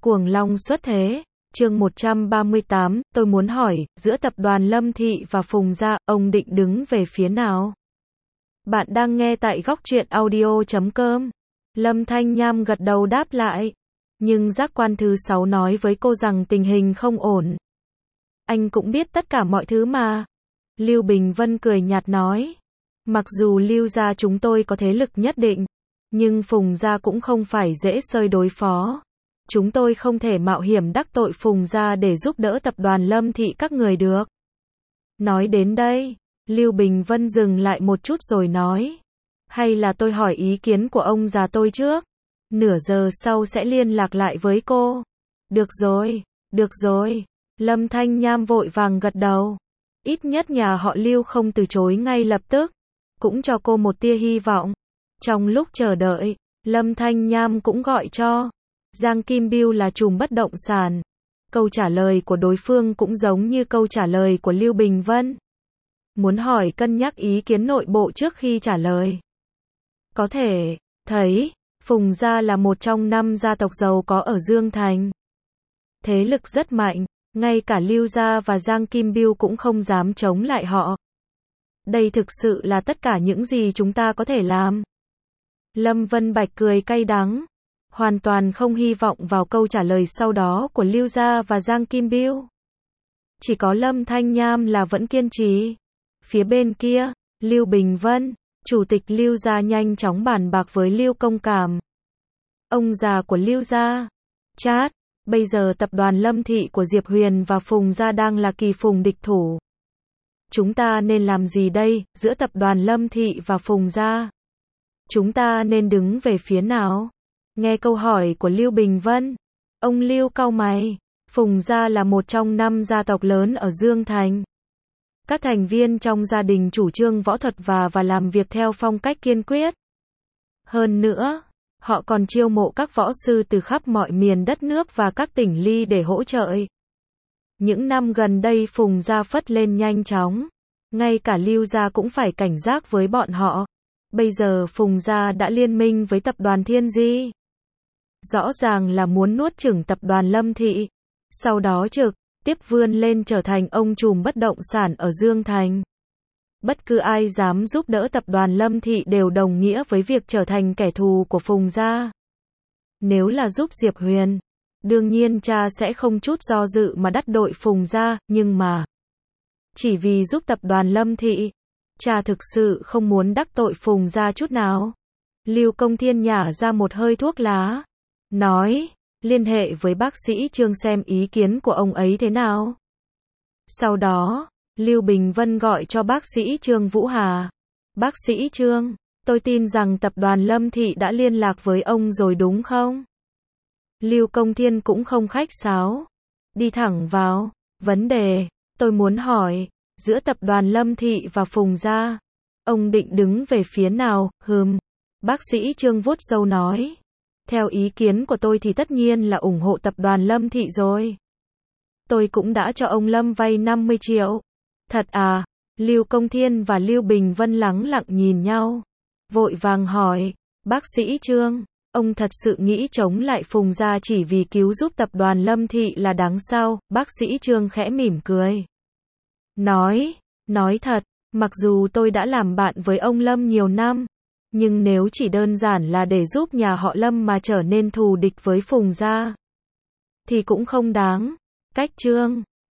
Cuồng long xuất thế, chương 138, tôi muốn hỏi, giữa tập đoàn Lâm Thị và Phùng Gia, ông định đứng về phía nào? Bạn đang nghe tại góc truyện audio.com. Lâm Thanh Nham gật đầu đáp lại. Nhưng giác quan thứ 6 nói với cô rằng tình hình không ổn. Anh cũng biết tất cả mọi thứ mà. Lưu Bình Vân cười nhạt nói. Mặc dù Lưu gia chúng tôi có thế lực nhất định, nhưng Phùng Gia cũng không phải dễ xơi đối phó. Chúng tôi không thể mạo hiểm đắc tội Phùng Gia để giúp đỡ tập đoàn Lâm Thị các người được. Nói đến đây, Lưu Bình Vân dừng lại một chút rồi nói. Hay là tôi hỏi ý kiến của ông già tôi trước. Nửa giờ sau sẽ liên lạc lại với cô. Được rồi, được rồi. Lâm Thanh Nham vội vàng gật đầu. Ít nhất nhà họ Lưu không từ chối ngay lập tức. Cũng cho cô một tia hy vọng. Trong lúc chờ đợi, Lâm Thanh Nham cũng gọi cho Giang Kim Biêu là trùm bất động sản. Câu trả lời của đối phương cũng giống như câu trả lời của Lưu Bình Vân. Muốn hỏi cân nhắc ý kiến nội bộ trước khi trả lời. Có thể thấy, Phùng Gia là một trong 5 gia tộc giàu có ở Dương Thành. Thế lực rất mạnh, ngay cả Lưu Gia và Giang Kim Biêu cũng không dám chống lại họ. Đây thực sự là tất cả những gì chúng ta có thể làm. Lâm Vân Bạch cười cay đắng, hoàn toàn không hy vọng vào câu trả lời sau đó của Lưu Gia và Giang Kim Biêu. Chỉ có Lâm Thanh Nham là vẫn kiên trì. Phía bên kia, Lưu Bình Vân, chủ tịch Lưu Gia nhanh chóng bàn bạc với Lưu Công Cảm. Ông già của Lưu Gia, Chát, bây giờ tập đoàn Lâm Thị của Diệp Huyền và Phùng Gia đang là kỳ phùng địch thủ. Chúng ta nên làm gì đây, giữa tập đoàn Lâm Thị và Phùng Gia? Chúng ta nên đứng về phía nào? Nghe câu hỏi của Lưu Bình Vân, ông Lưu cau mày. Phùng Gia là một trong 5 gia tộc lớn ở Dương Thành. Các thành viên trong gia đình chủ trương võ thuật và làm việc theo phong cách kiên quyết. Hơn nữa, họ còn chiêu mộ các võ sư từ khắp mọi miền đất nước và các tỉnh ly để hỗ trợ. Những năm gần đây Phùng Gia phất lên nhanh chóng. Ngay cả Lưu Gia cũng phải cảnh giác với bọn họ. Bây giờ Phùng Gia đã liên minh với tập đoàn Thiên Di. Rõ ràng là muốn nuốt chửng tập đoàn Lâm Thị. Sau đó trực tiếp vươn lên trở thành ông trùm bất động sản ở Dương Thành. Bất cứ ai dám giúp đỡ tập đoàn Lâm Thị đều đồng nghĩa với việc trở thành kẻ thù của Phùng Gia. Nếu là giúp Diệp Huyền, đương nhiên cha sẽ không chút do dự mà đắc tội Phùng Gia, nhưng mà chỉ vì giúp tập đoàn Lâm Thị, cha thực sự không muốn đắc tội Phùng Gia chút nào. Lưu Công Thiên nhả ra một hơi thuốc lá, nói, liên hệ với bác sĩ Trương xem ý kiến của ông ấy thế nào. Sau đó, Lưu Bình Vân gọi cho bác sĩ Trương Vũ Hà. Bác sĩ Trương, tôi tin rằng tập đoàn Lâm Thị đã liên lạc với ông rồi đúng không? Lưu Công Thiên cũng không khách sáo, đi thẳng vào vấn đề. Tôi muốn hỏi, giữa tập đoàn Lâm Thị và Phùng Gia, ông định đứng về phía nào? Bác sĩ Trương vuốt râu nói. Theo ý kiến của tôi thì tất nhiên là ủng hộ tập đoàn Lâm Thị rồi. Tôi cũng đã cho ông Lâm vay 50 triệu. Thật à? Lưu Công Thiên và Lưu Bình Vân lắng lặng nhìn nhau. Vội vàng hỏi, bác sĩ Trương, ông thật sự nghĩ chống lại Phùng Gia chỉ vì cứu giúp tập đoàn Lâm Thị là đáng sao? Bác sĩ Trương khẽ mỉm cười. Nói thật, mặc dù tôi đã làm bạn với ông Lâm nhiều năm, nhưng nếu chỉ đơn giản là để giúp nhà họ Lâm mà trở nên thù địch với Phùng Gia, thì cũng không đáng. Cách Trương